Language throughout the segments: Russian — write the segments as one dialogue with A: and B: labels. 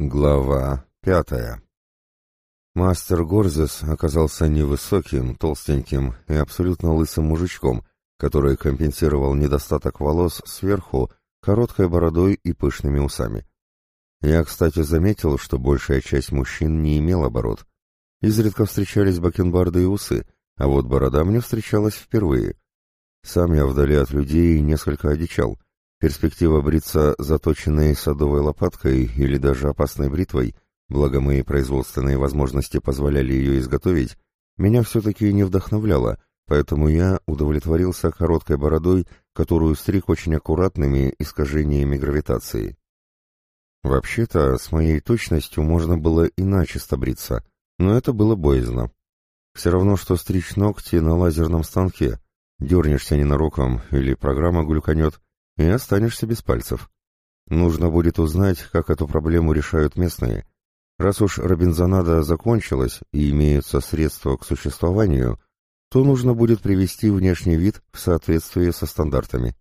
A: Глава 5. Мастер Горзес оказался невысоким, толстеньким и абсолютно лысым мужичком, который компенсировал недостаток волос сверху короткой бородой и пышными усами. Я, кстати, заметил, что большая часть мужчин не имела бород. Изредка встречались бакенбарды и усы, а вот борода мне встречалась впервые. Сам я вдали от людей несколько одичал. Перспектива бриться заточенной садовой лопаткой или даже опасной бритвой, благо мои производственные возможности позволяли ее изготовить, меня все-таки не вдохновляла, поэтому я удовлетворился короткой бородой, которую стриг очень аккуратными искажениями гравитации. Вообще-то, с моей точностью можно было и начисто бриться, но это было боязно. Все равно, что стричь ногти на лазерном станке, дернешься ненароком или программа глюканет, и останешься без пальцев. Нужно будет узнать, как эту проблему решают местные. Раз уж робинзонада закончилась и имеются средства к существованию, то нужно будет привести внешний вид в соответствии со стандартами.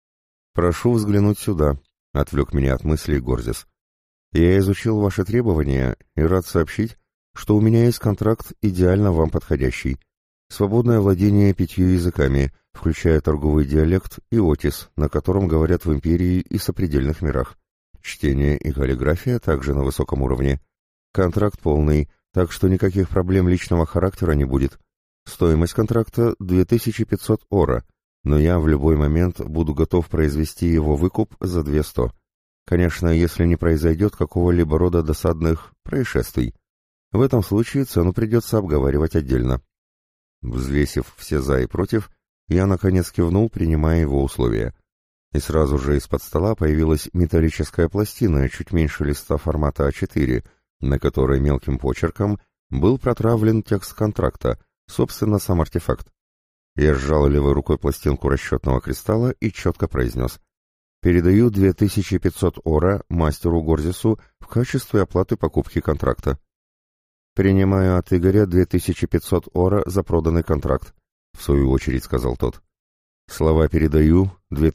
A: «Прошу взглянуть сюда», — отвлек меня от мыслей Горзес. «Я изучил ваши требования и рад сообщить, что у меня есть контракт идеально вам подходящий. Свободное владение 5 языками, включая торговый диалект и отис, на котором говорят в империи и сопредельных мирах. Чтение и каллиграфия также на высоком уровне. Контракт полный, так что никаких проблем личного характера не будет. Стоимость контракта 2500 ора, но я в любой момент буду готов произвести его выкуп за 200. Конечно, если не произойдет какого-либо рода досадных происшествий. В этом случае цену придется обговаривать отдельно». Взвесив все «за» и «против», я наконец кивнул, принимая его условия. И сразу же из-под стола появилась металлическая пластина, чуть меньше листа формата А4, на которой мелким почерком был протравлен текст контракта, собственно, сам артефакт. Я сжал левой рукой пластинку расчетного кристалла и четко произнес: «Передаю 2500 ора мастеру Горзесу в качестве оплаты покупки контракта». «Принимаю от Игоря 2500 ора за проданный контракт», — в свою очередь сказал тот. Слова «передаю»,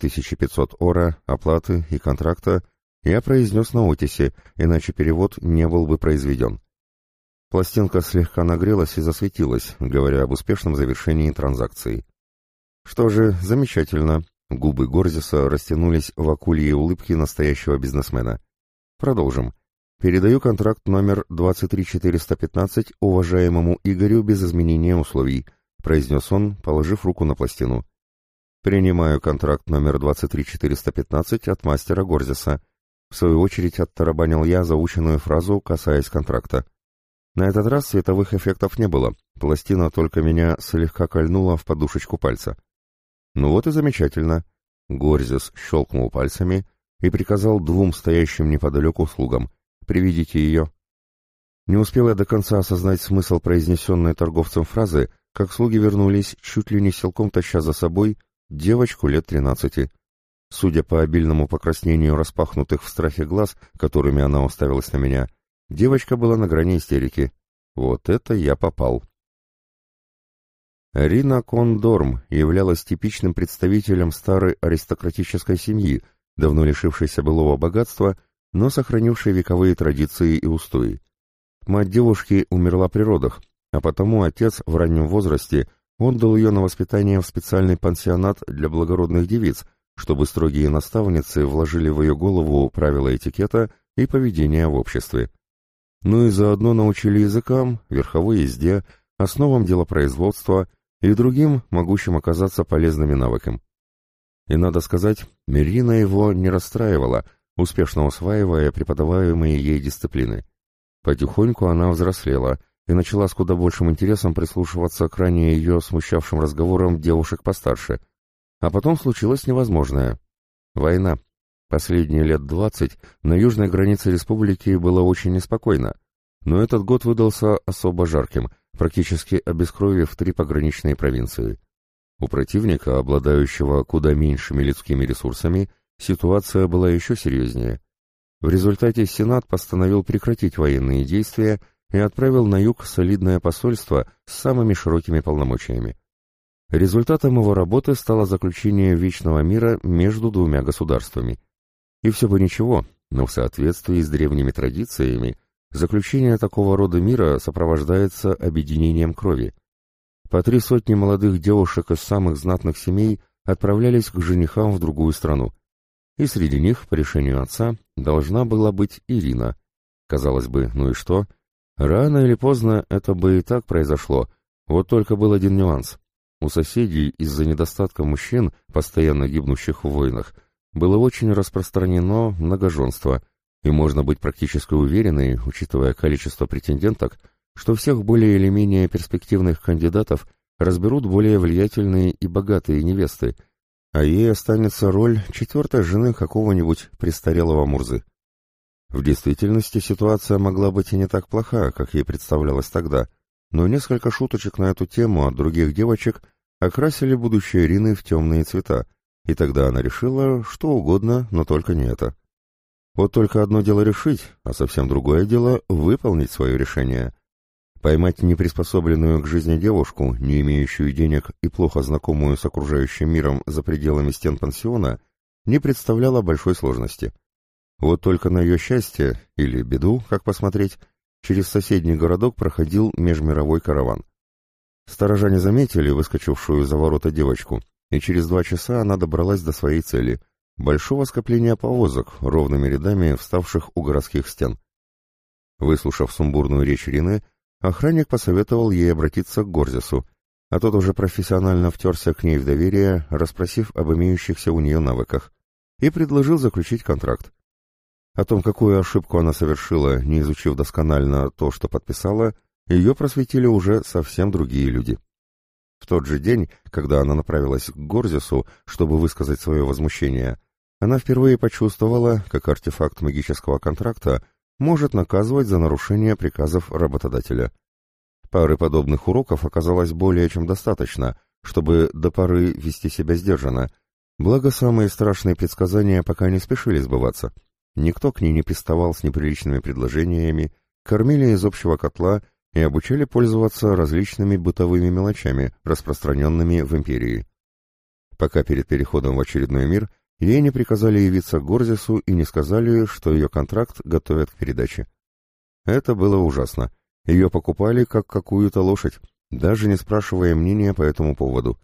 A: 2500 ора, оплаты и контракта я произнес на отисе, иначе перевод не был бы произведен. Пластинка слегка нагрелась и засветилась, говоря об успешном завершении транзакции. Что же, замечательно. Губы Горзеса растянулись в акульей улыбке настоящего бизнесмена. Продолжим. Передаю контракт номер 23415 уважаемому Игорю без изменения условий, произнес он, положив руку на пластину. Принимаю контракт номер 23415 от мастера Горзеса. В свою очередь оттарабанил я заученную фразу, касаясь контракта. На этот раз световых эффектов не было, пластина только меня слегка кольнула в подушечку пальца. Ну вот и замечательно. Горзес щелкнул пальцами и приказал 2 стоящим неподалеку слугам: «Приведите ее». Не успел я до конца осознать смысл произнесенной торговцем фразы, как слуги вернулись, чуть ли не силком таща за собой девочку лет 13. Судя по обильному покраснению распахнутых в страхе глаз, которыми она уставилась на меня, девочка была на грани истерики. Вот это я попал. Рина Кондорм являлась типичным представителем старой аристократической семьи, давно лишившейся былого богатства, но сохранившей вековые традиции и устои. Мать девушки умерла при родах, а потому отец в раннем возрасте отдал ее на воспитание в специальный пансионат для благородных девиц, чтобы строгие наставницы вложили в ее голову правила этикета и поведения в обществе. Ну и заодно научили языкам, верховой езде, основам делопроизводства и другим, могущим оказаться полезными навыкам. И надо сказать, Мирина его не расстраивала, успешно усваивая преподаваемые ей дисциплины. Потихоньку она взрослела и начала с куда большим интересом прислушиваться к ранее ее смущавшим разговорам девушек постарше. А потом случилось невозможное. Война. Последние лет 20 на южной границе республики было очень неспокойно, но этот год выдался особо жарким, практически обескровив 3 пограничные провинции. У противника, обладающего куда меньшими людскими ресурсами, ситуация была еще серьезнее. В результате Сенат постановил прекратить военные действия и отправил на юг солидное посольство с самыми широкими полномочиями. Результатом его работы стало заключение вечного мира между 2 государствами. И все бы ничего, но в соответствии с древними традициями заключение такого рода мира сопровождается объединением крови. По 3 сотни молодых девушек из самых знатных семей отправлялись к женихам в другую страну. И среди них, по решению отца, должна была быть Ирина. Казалось бы, ну и что? Рано или поздно это бы и так произошло, вот только был один нюанс. У соседей из-за недостатка мужчин, постоянно гибнущих в войнах, было очень распространено многоженство, и можно быть практически уверенной, учитывая количество претенденток, что всех более или менее перспективных кандидатов разберут более влиятельные и богатые невесты, а ей останется роль 4-й жены какого-нибудь престарелого Мурзы. В действительности ситуация могла быть и не так плоха, как ей представлялось тогда, но несколько шуточек на эту тему от других девочек окрасили будущее Ирины в темные цвета, и тогда она решила что угодно, но только не это. Вот только одно дело решить, а совсем другое дело выполнить свое решение. Поймать неприспособленную к жизни девушку, не имеющую денег и плохо знакомую с окружающим миром за пределами стен пансиона, не представляло большой сложности. Вот только на ее счастье, или беду, как посмотреть, через соседний городок проходил межмировой караван. Сторожане заметили выскочившую за ворота девочку, и через 2 часа она добралась до своей цели — большого скопления повозок, ровными рядами вставших у городских стен. Выслушав сумбурную речь Ирины, охранник посоветовал ей обратиться к Горзису, а тот уже профессионально втерся к ней в доверие, расспросив об имеющихся у нее навыках, и предложил заключить контракт. О том, какую ошибку она совершила, не изучив досконально то, что подписала, ее просветили уже совсем другие люди. В тот же день, когда она направилась к Горзису, чтобы высказать свое возмущение, она впервые почувствовала, как артефакт магического контракта может наказывать за нарушение приказов работодателя. Пары подобных уроков оказалось более чем достаточно, чтобы до поры вести себя сдержанно, благо самые страшные предсказания пока не спешили сбываться. Никто к ней не приставал с неприличными предложениями, кормили из общего котла и обучали пользоваться различными бытовыми мелочами, распространенными в империи. Пока перед переходом в очередной мир ей не приказали явиться к Горзису и не сказали, что ее контракт готовят к передаче. Это было ужасно. Ее покупали как какую-то лошадь, даже не спрашивая мнения по этому поводу.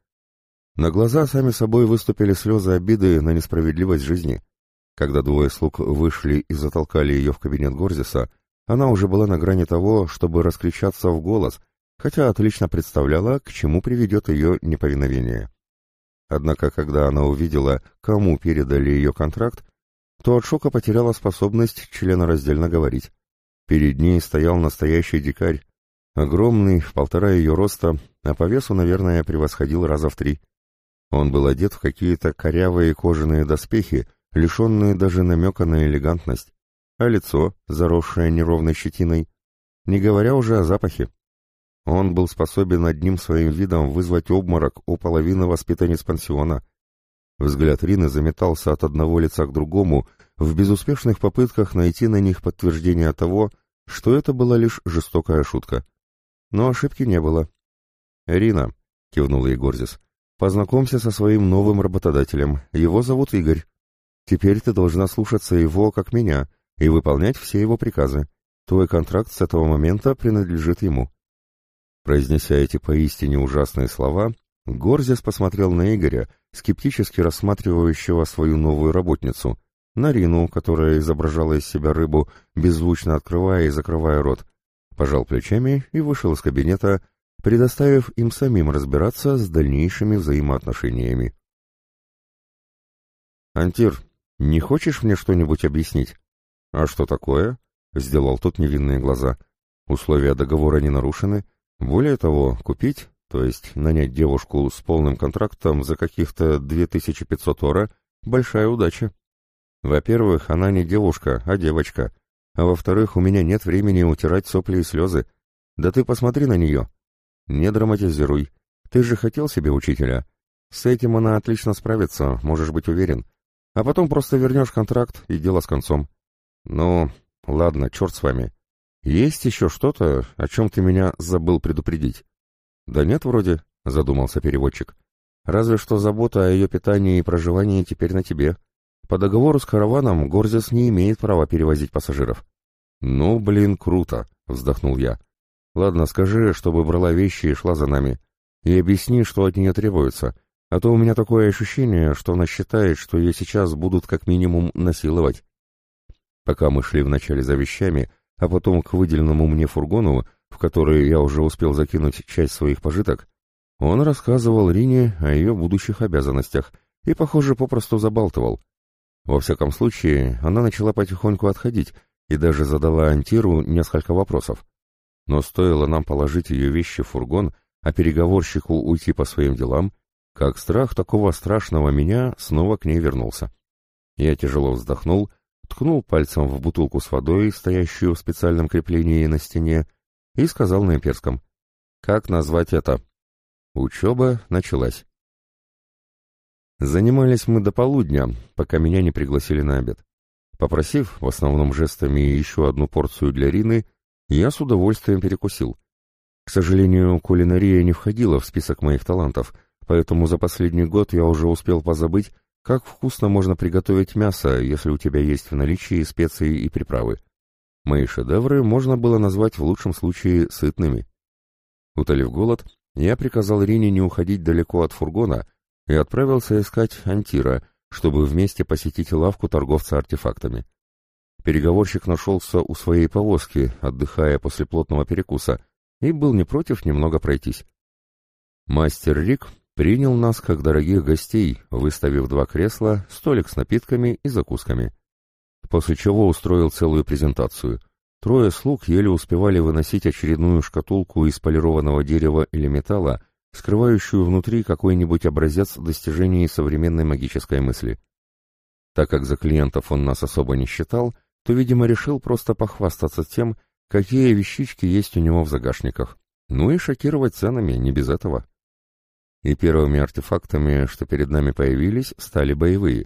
A: На глаза сами собой выступили слезы обиды на несправедливость жизни. Когда 2 слуг вышли и затолкали ее в кабинет Горзиса, она уже была на грани того, чтобы раскричаться в голос, хотя отлично представляла, к чему приведет ее неповиновение. Однако, когда она увидела, кому передали ее контракт, то от шока потеряла способность членораздельно говорить. Перед ней стоял настоящий дикарь, огромный, в 1,5 ее роста, а по весу, наверное, превосходил раза в 3. Он был одет в какие-то корявые кожаные доспехи, лишенные даже намека на элегантность, а лицо, заросшее неровной щетиной, не говоря уже о запахе. Он был способен одним своим видом вызвать обморок у половины воспитанниц пансиона. Взгляд Рины заметался от одного лица к другому в безуспешных попытках найти на них подтверждение того, что это была лишь жестокая шутка. Но ошибки не было. «Рина», — кивнул ей Горзис, — «познакомься со своим новым работодателем, его зовут Игорь. Теперь ты должна слушаться его, как меня, и выполнять все его приказы. Твой контракт с этого момента принадлежит ему». Произнеся эти поистине ужасные слова, Горзис посмотрел на Игоря, скептически рассматривающего свою новую работницу, на Рину, которая изображала из себя рыбу, беззвучно открывая и закрывая рот, пожал плечами и вышел из кабинета, предоставив им самим разбираться с дальнейшими взаимоотношениями. «Антир, не хочешь мне что-нибудь объяснить?» «А что такое?» — сделал тот невинные глаза. «Условия договора не нарушены. Более того, купить, то есть нанять девушку с полным контрактом за каких-то 2500 ора — большая удача. Во-первых, она не девушка, а девочка. А во-вторых, у меня нет времени утирать сопли и слезы. Да ты посмотри на нее. Не драматизируй. Ты же хотел себе учителя. С этим она отлично справится, можешь быть уверен. А потом просто вернешь контракт, и дело с концом. Ну, ладно, черт с вами. Есть еще что-то, о чем ты меня забыл предупредить?» «Да нет, вроде», — задумался переводчик. «Разве что забота о ее питании и проживании теперь на тебе. По договору с караваном Горзис не имеет права перевозить пассажиров». «Ну, блин, круто», — вздохнул я. «Ладно, скажи, чтобы брала вещи и шла за нами. И объясни, что от нее требуется, а то у меня такое ощущение, что она считает, что ее сейчас будут как минимум насиловать». Пока мы шли вначале за вещами, а потом к выделенному мне фургону, в который я уже успел закинуть часть своих пожиток, он рассказывал Рине о ее будущих обязанностях и, похоже, попросту забалтывал. Во всяком случае, она начала потихоньку отходить и даже задала Антиру несколько вопросов. Но стоило нам положить ее вещи в фургон, а переговорщику уйти по своим делам, как страх такого страшного меня снова к ней вернулся. Я тяжело вздохнул, ткнул пальцем в бутылку с водой, стоящую в специальном креплении на стене, и сказал на имперском: «Как назвать это?» Учеба началась. Занимались мы до полудня, пока меня не пригласили на обед. Попросив, в основном жестами, еще одну порцию для Рины, я с удовольствием перекусил. К сожалению, кулинария не входила в список моих талантов, поэтому за последний год я уже успел позабыть, как вкусно можно приготовить мясо, если у тебя есть в наличии специи и приправы. Мои шедевры можно было назвать в лучшем случае сытными. Утолив голод, я приказал Рине не уходить далеко от фургона и отправился искать Антира, чтобы вместе посетить лавку торговца артефактами. Переговорщик нашелся у своей повозки, отдыхая после плотного перекуса, и был не против немного пройтись. Мастер Рик принял нас как дорогих гостей, выставив 2 кресла, столик с напитками и закусками. После чего устроил целую презентацию. 3 слуг еле успевали выносить очередную шкатулку из полированного дерева или металла, скрывающую внутри какой-нибудь образец достижений современной магической мысли. Так как за клиентов он нас особо не считал, то, видимо, решил просто похвастаться тем, какие вещички есть у него в загашниках. Ну и шокировать ценами, не без этого. И первыми артефактами, что перед нами появились, стали боевые.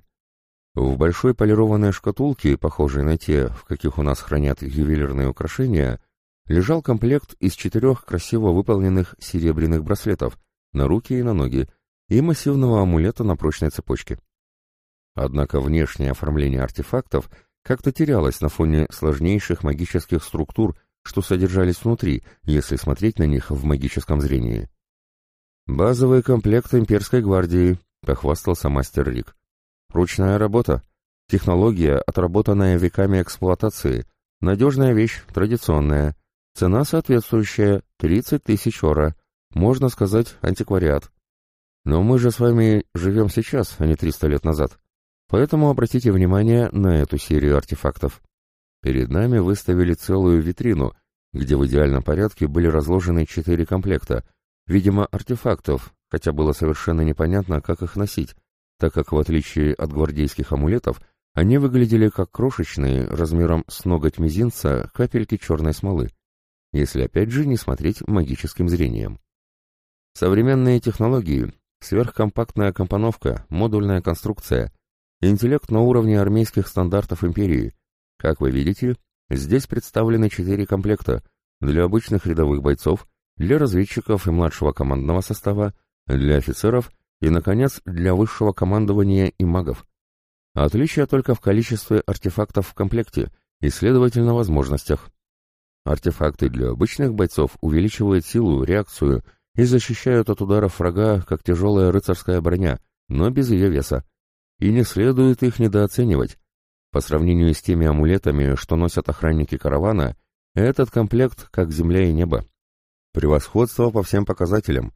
A: В большой полированной шкатулке, похожей на те, в каких у нас хранят ювелирные украшения, лежал комплект из 4 красиво выполненных серебряных браслетов на руки и на ноги и массивного амулета на прочной цепочке. Однако внешнее оформление артефактов как-то терялось на фоне сложнейших магических структур, что содержались внутри, если смотреть на них в магическом зрении. «Базовый комплект имперской гвардии», — похвастался мастер Рик. «Ручная работа, технология, отработанная веками эксплуатации, надежная вещь, традиционная, цена соответствующая, 30 тысяч ора, можно сказать, антиквариат. Но мы же с вами живем сейчас, а не 300 лет назад, поэтому обратите внимание на эту серию артефактов». Перед нами выставили целую витрину, где в идеальном порядке были разложены 4 комплекта, видимо, артефактов, хотя было совершенно непонятно, как их носить, так как, в отличие от гвардейских амулетов, они выглядели как крошечные, размером с ноготь мизинца, капельки черной смолы, если опять же не смотреть магическим зрением. Современные технологии, сверхкомпактная компоновка, модульная конструкция, интеллект на уровне армейских стандартов империи. Как вы видите, здесь представлены 4 комплекта для обычных рядовых бойцов, для разведчиков и младшего командного состава, для офицеров и, наконец, для высшего командования и магов. Отличие только в количестве артефактов в комплекте и, следовательно, возможностях. Артефакты для обычных бойцов увеличивают силу, реакцию и защищают от ударов врага, как тяжелая рыцарская броня, но без ее веса. И не следует их недооценивать. По сравнению с теми амулетами, что носят охранники каравана, этот комплект как земля и небо. Превосходство по всем показателям.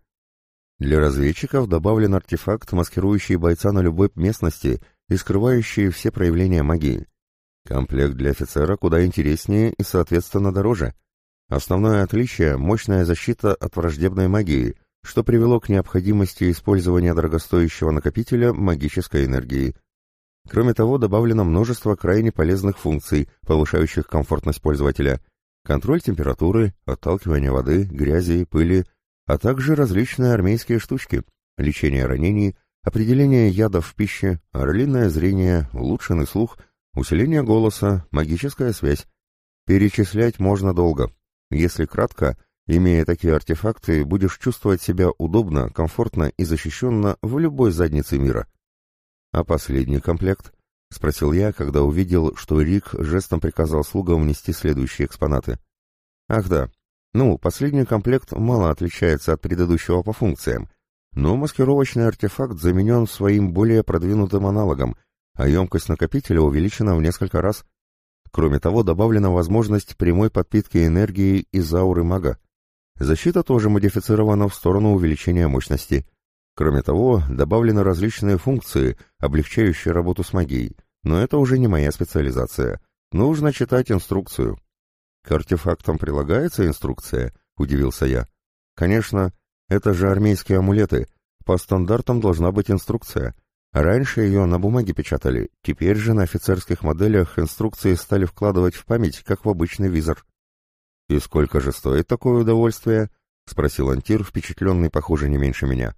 A: Для разведчиков добавлен артефакт, маскирующий бойца на любой местности и скрывающий все проявления магии. Комплект для офицера куда интереснее и, соответственно, дороже. Основное отличие – мощная защита от враждебной магии, что привело к необходимости использования дорогостоящего накопителя магической энергии. Кроме того, добавлено множество крайне полезных функций, повышающих комфортность пользователя, контроль температуры, отталкивание воды, грязи, пыли, а также различные армейские штучки, лечение ранений, определение ядов в пище, орлиное зрение, улучшенный слух, усиление голоса, магическая связь. Перечислять можно долго. Если кратко, имея такие артефакты, будешь чувствовать себя удобно, комфортно и защищенно в любой заднице мира. А последний комплект — спросил я, когда увидел, что Рик жестом приказал слугам внести следующие экспонаты. «Ах да. Последний комплект мало отличается от предыдущего по функциям, но маскировочный артефакт заменен своим более продвинутым аналогом, а емкость накопителя увеличена в несколько раз. Кроме того, добавлена возможность прямой подпитки энергией из ауры мага. Защита тоже модифицирована в сторону увеличения мощности. Кроме того, добавлены различные функции, облегчающие работу с магией, но это уже не моя специализация. Нужно читать инструкцию». «К артефактам прилагается инструкция?» — удивился я. «Конечно, это же армейские амулеты. По стандартам должна быть инструкция. Раньше ее на бумаге печатали, теперь же на офицерских моделях инструкции стали вкладывать в память, как в обычный визор». «И сколько же стоит такое удовольствие?» — спросил Антир, впечатленный, похоже, не меньше меня.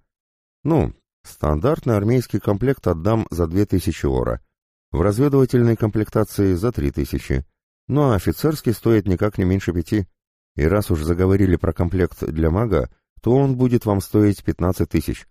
A: Стандартный армейский комплект отдам за 2000 ора. В разведывательной комплектации за 3000. А офицерский стоит никак не меньше 5. И раз уж заговорили про комплект для мага, то он будет вам стоить 15 тысяч.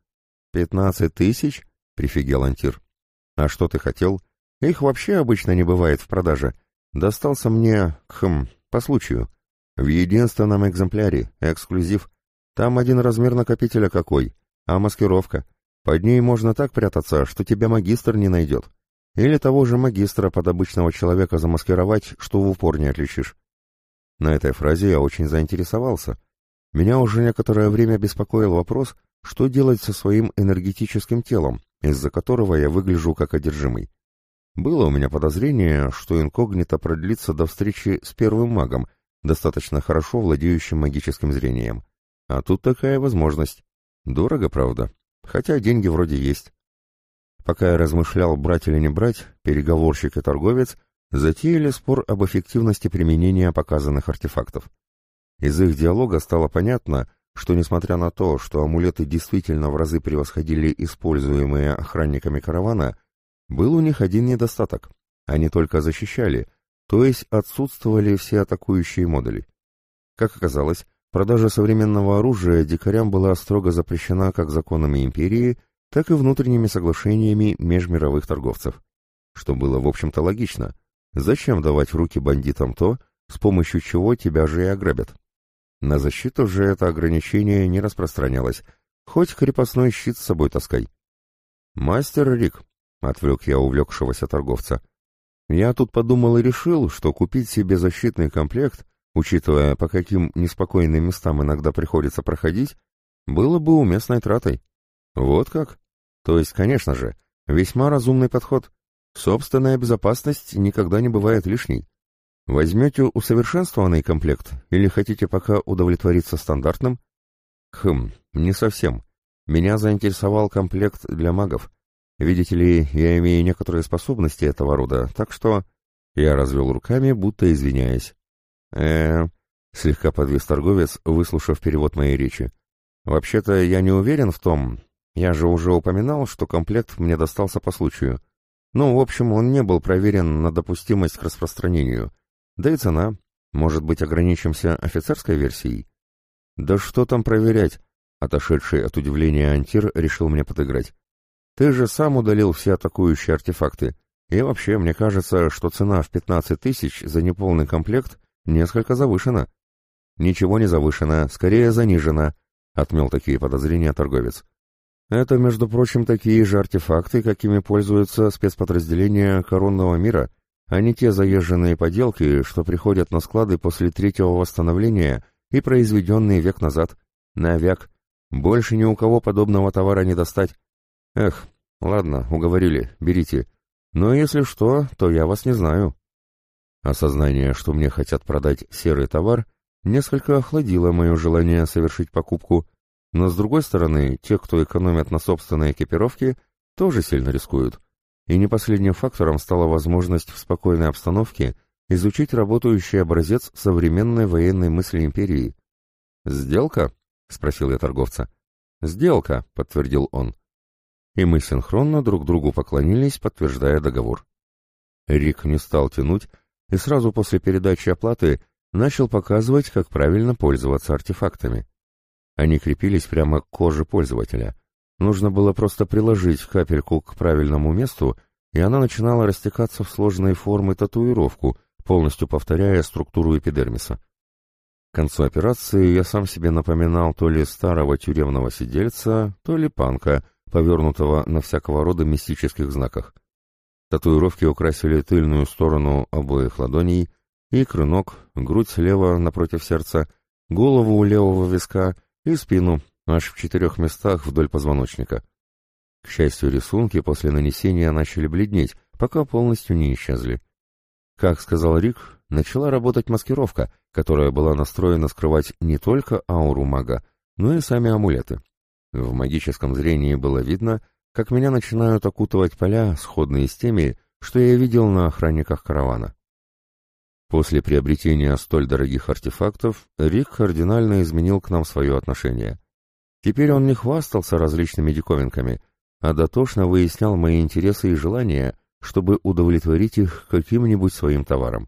A: 15 тысяч? Прифигел Антир. А что ты хотел? Их вообще обычно не бывает в продаже. Достался мне, по случаю. В единственном экземпляре, эксклюзив. Там один размер накопителя какой, а маскировка. Под ней можно так прятаться, что тебя магистр не найдет. Или того же магистра под обычного человека замаскировать, что в упор не отличишь. На этой фразе я очень заинтересовался. Меня уже некоторое время беспокоил вопрос, что делать со своим энергетическим телом, из-за которого я выгляжу как одержимый. Было у меня подозрение, что инкогнито продлится до встречи с первым магом, достаточно хорошо владеющим магическим зрением. А тут такая возможность. Дорого, правда, хотя деньги вроде есть. Пока я размышлял, брать или не брать, переговорщик и торговец затеяли спор об эффективности применения показанных артефактов. Из их диалога стало понятно, что несмотря на то, что амулеты действительно в разы превосходили используемые охранниками каравана, был у них один недостаток. Они только защищали, то есть отсутствовали все атакующие модули. Как оказалось, продажа современного оружия дикарям была строго запрещена как законами империи, так и внутренними соглашениями межмировых торговцев. Что было, в общем-то, логично. Зачем давать в руки бандитам то, с помощью чего тебя же и ограбят? На защиту же это ограничение не распространялось, хоть крепостной щит с собой таскай. «Мастер Рик», — отвлек я увлекшегося торговца, — «я тут подумал и решил, что купить себе защитный комплект, учитывая, по каким неспокойным местам иногда приходится проходить, было бы уместной тратой». «Вот как? То есть, конечно же, весьма разумный подход. Собственная безопасность никогда не бывает лишней. Возьмете усовершенствованный комплект или хотите пока удовлетвориться стандартным?» Не совсем. Меня заинтересовал комплект для магов. Видите ли, я имею некоторые способности этого рода, так что...» Я развел руками, будто извиняясь. Слегка подвис торговец, выслушав перевод моей речи. «Вообще-то я не уверен в том... Я же уже упоминал, что комплект мне достался по случаю. В общем, он не был проверен на допустимость к распространению. Да и цена. Может быть, ограничимся офицерской версией?» «Да что там проверять?» Отошедший от удивления Антир решил мне подыграть. «Ты же сам удалил все атакующие артефакты. И вообще, мне кажется, что цена в 15 тысяч за неполный комплект несколько завышена». «Ничего не завышено, скорее занижено», — отмел такие подозрения торговец. «Это, между прочим, такие же артефакты, какими пользуются спецподразделения коронного мира, а не те заезженные поделки, что приходят на склады после 3-го восстановления и произведенные век назад. Навяк. Больше ни у кого подобного товара не достать. Ладно, уговорили, берите. Но если что, то я вас не знаю». Осознание, что мне хотят продать серый товар, несколько охладило мое желание совершить покупку, но, с другой стороны, те, кто экономят на собственной экипировке, тоже сильно рискуют. И не последним фактором стала возможность в спокойной обстановке изучить работающий образец современной военной мысли империи. «Сделка?» — спросил я торговца. «Сделка», — подтвердил он. И мы синхронно друг другу поклонились, подтверждая договор. Рик не стал тянуть и сразу после передачи оплаты начал показывать, как правильно пользоваться артефактами. Они крепились прямо к коже пользователя. Нужно было просто приложить капельку к правильному месту, и она начинала растекаться в сложные формы татуировку, полностью повторяя структуру эпидермиса. К концу операции я сам себе напоминал то ли старого тюремного сидельца, то ли панка, повернутого на всякого рода мистических знаках. Татуировки украсили тыльную сторону обоих ладоней, икры ног, грудь слева напротив сердца, голову у левого виска и спину аж в 4 местах вдоль позвоночника. К счастью, рисунки после нанесения начали бледнеть, пока полностью не исчезли. Как сказал Рик, начала работать маскировка, которая была настроена скрывать не только ауру мага, но и сами амулеты. В магическом зрении было видно, как меня начинают окутывать поля, сходные с теми, что я видел на охранниках каравана. После приобретения столь дорогих артефактов Рик кардинально изменил к нам свое отношение. Теперь он не хвастался различными диковинками, а дотошно выяснял мои интересы и желания, чтобы удовлетворить их каким-нибудь своим товаром.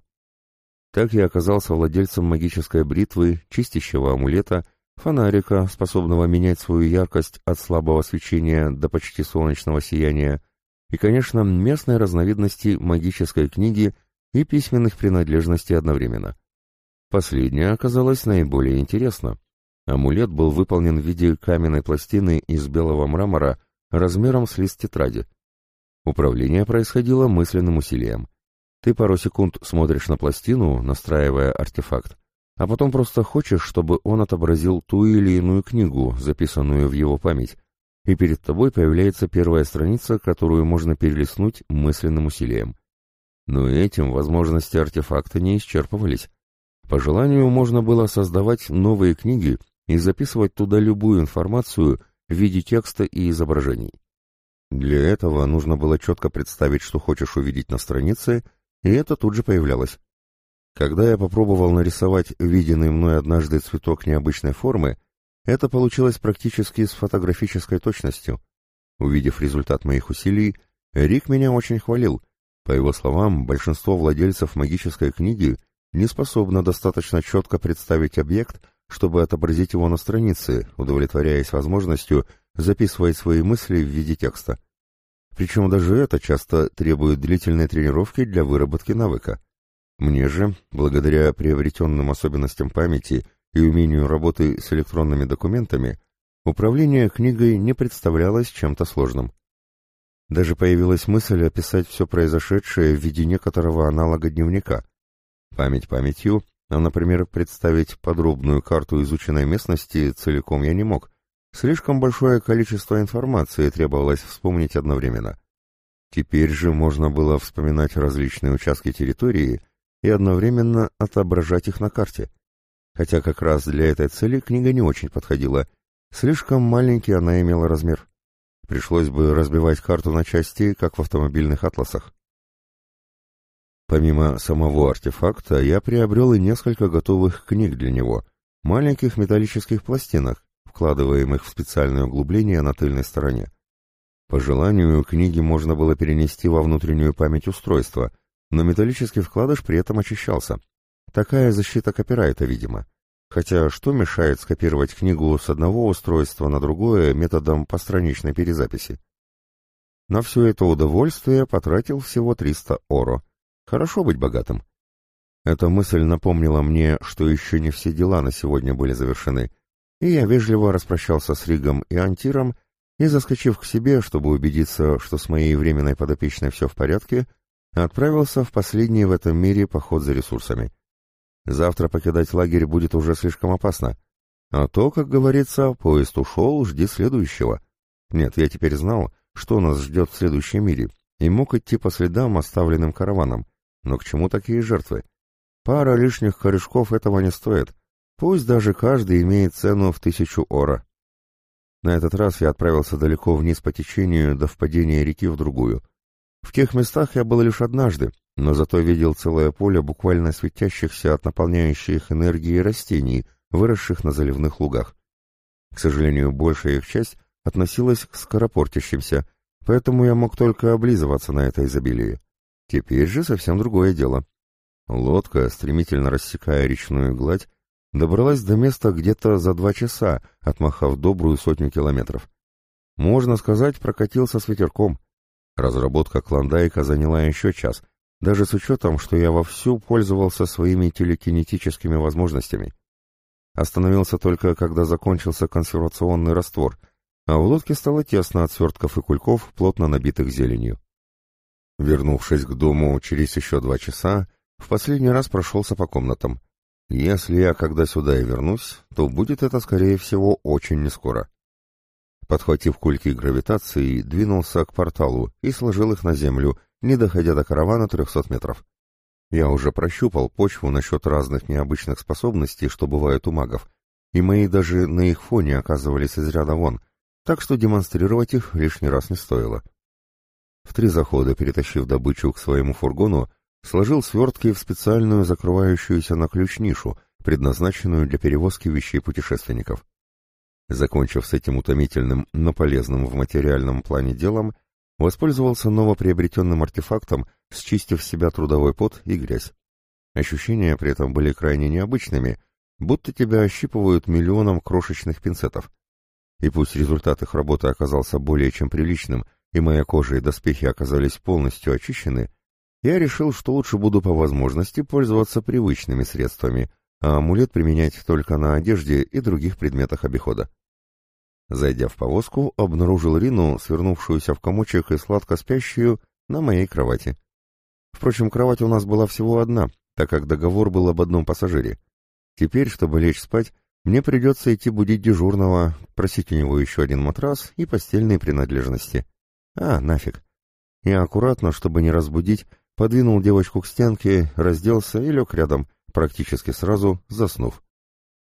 A: Так я оказался владельцем магической бритвы, чистящего амулета, фонарика, способного менять свою яркость от слабого свечения до почти солнечного сияния, и, конечно, местной разновидности магической книги и письменных принадлежностей одновременно. Последнее оказалось наиболее интересно. Амулет был выполнен в виде каменной пластины из белого мрамора размером с лист тетради. Управление происходило мысленным усилием. Ты пару секунд смотришь на пластину, настраивая артефакт, а потом просто хочешь, чтобы он отобразил ту или иную книгу, записанную в его память, и перед тобой появляется первая страница, которую можно перелистнуть мысленным усилием. Но этим возможности артефакта не исчерпывались. По желанию можно было создавать новые книги и записывать туда любую информацию в виде текста и изображений. Для этого нужно было четко представить, что хочешь увидеть на странице, и это тут же появлялось. Когда я попробовал нарисовать виденный мной однажды цветок необычной формы, это получилось практически с фотографической точностью. Увидев результат моих усилий, Рик меня очень хвалил. По его словам, большинство владельцев магической книги не способно достаточно четко представить объект, чтобы отобразить его на странице, удовлетворяясь возможностью записывать свои мысли в виде текста. Причем даже это часто требует длительной тренировки для выработки навыка. Мне же, благодаря приобретенным особенностям памяти и умению работы с электронными документами, управление книгой не представлялось чем-то сложным. Даже появилась мысль описать все произошедшее в виде некоторого аналога дневника. Память памятью, а, например, представить подробную карту изученной местности целиком я не мог. Слишком большое количество информации требовалось вспомнить одновременно. Теперь же можно было вспоминать различные участки территории и одновременно отображать их на карте. Хотя как раз для этой цели книга не очень подходила. Слишком маленький она имела размер. Пришлось бы разбивать карту на части, как в автомобильных атласах. Помимо самого артефакта, я приобрел и несколько готовых книг для него, маленьких металлических пластинок, вкладываемых в специальное углубление на тыльной стороне. По желанию, книги можно было перенести во внутреннюю память устройства, но металлический вкладыш при этом очищался. Такая защита копирайта, видимо. Хотя что мешает скопировать книгу с одного устройства на другое методом постраничной перезаписи? На все это удовольствие потратил всего 300 оро. Хорошо быть богатым. Эта мысль напомнила мне, что еще не все дела на сегодня были завершены, и я вежливо распрощался с Ригом и Антиром и, заскочив к себе, чтобы убедиться, что с моей временной подопечной все в порядке, отправился в последний в этом мире поход за ресурсами. Завтра покидать лагерь будет уже слишком опасно. А то, как говорится, поезд ушел, жди следующего. Нет, я теперь знал, что нас ждет в следующем мире, и мог идти по следам, оставленным караваном. Но к чему такие жертвы? Пара лишних корешков этого не стоит. Пусть даже каждый имеет цену в 1000 оро. На этот раз я отправился далеко вниз по течению до впадения реки в другую. В тех местах я был лишь однажды, но зато видел целое поле буквально светящихся от наполняющих энергией растений, выросших на заливных лугах. К сожалению, большая их часть относилась к скоропортящимся, поэтому я мог только облизываться на это изобилие. Теперь же совсем другое дело. Лодка, стремительно рассекая речную гладь, добралась до места где-то за 2 часа, отмахав добрую 100 километров. Можно сказать, прокатился с ветерком. Разработка клондайка заняла еще час, даже с учетом, что я вовсю пользовался своими телекинетическими возможностями. Остановился только, когда закончился консервационный раствор, а в лодке стало тесно от свертков и кульков, плотно набитых зеленью. Вернувшись к дому через еще 2 часа, в последний раз прошелся по комнатам. Если я когда сюда и вернусь, то будет это, скорее всего, очень нескоро. Подхватив кульки гравитации, двинулся к порталу и сложил их на землю, не доходя до каравана 300 метров. Я уже прощупал почву насчет разных необычных способностей, что бывают у магов, и мои даже на их фоне оказывались из ряда вон, так что демонстрировать их лишний раз не стоило. В 3 захода, перетащив добычу к своему фургону, сложил свертки в специальную закрывающуюся на ключ нишу, предназначенную для перевозки вещей путешественников. Закончив с этим утомительным, но полезным в материальном плане делом, воспользовался новоприобретенным артефактом, счистив с себя трудовой пот и грязь. Ощущения при этом были крайне необычными, будто тебя ощипывают миллионом крошечных пинцетов. И пусть результат их работы оказался более чем приличным, и моя кожа и доспехи оказались полностью очищены, я решил, что лучше буду по возможности пользоваться привычными средствами, а амулет применять только на одежде и других предметах обихода. Зайдя в повозку, обнаружил Рину, свернувшуюся в комочек и сладко спящую, на моей кровати. Впрочем, кровать у нас была всего одна, так как договор был об одном пассажире. Теперь, чтобы лечь спать, мне придется идти будить дежурного, просить у него еще один матрас и постельные принадлежности. Нафиг. Я аккуратно, чтобы не разбудить, подвинул девочку к стенке, разделся и лег рядом, практически сразу заснув.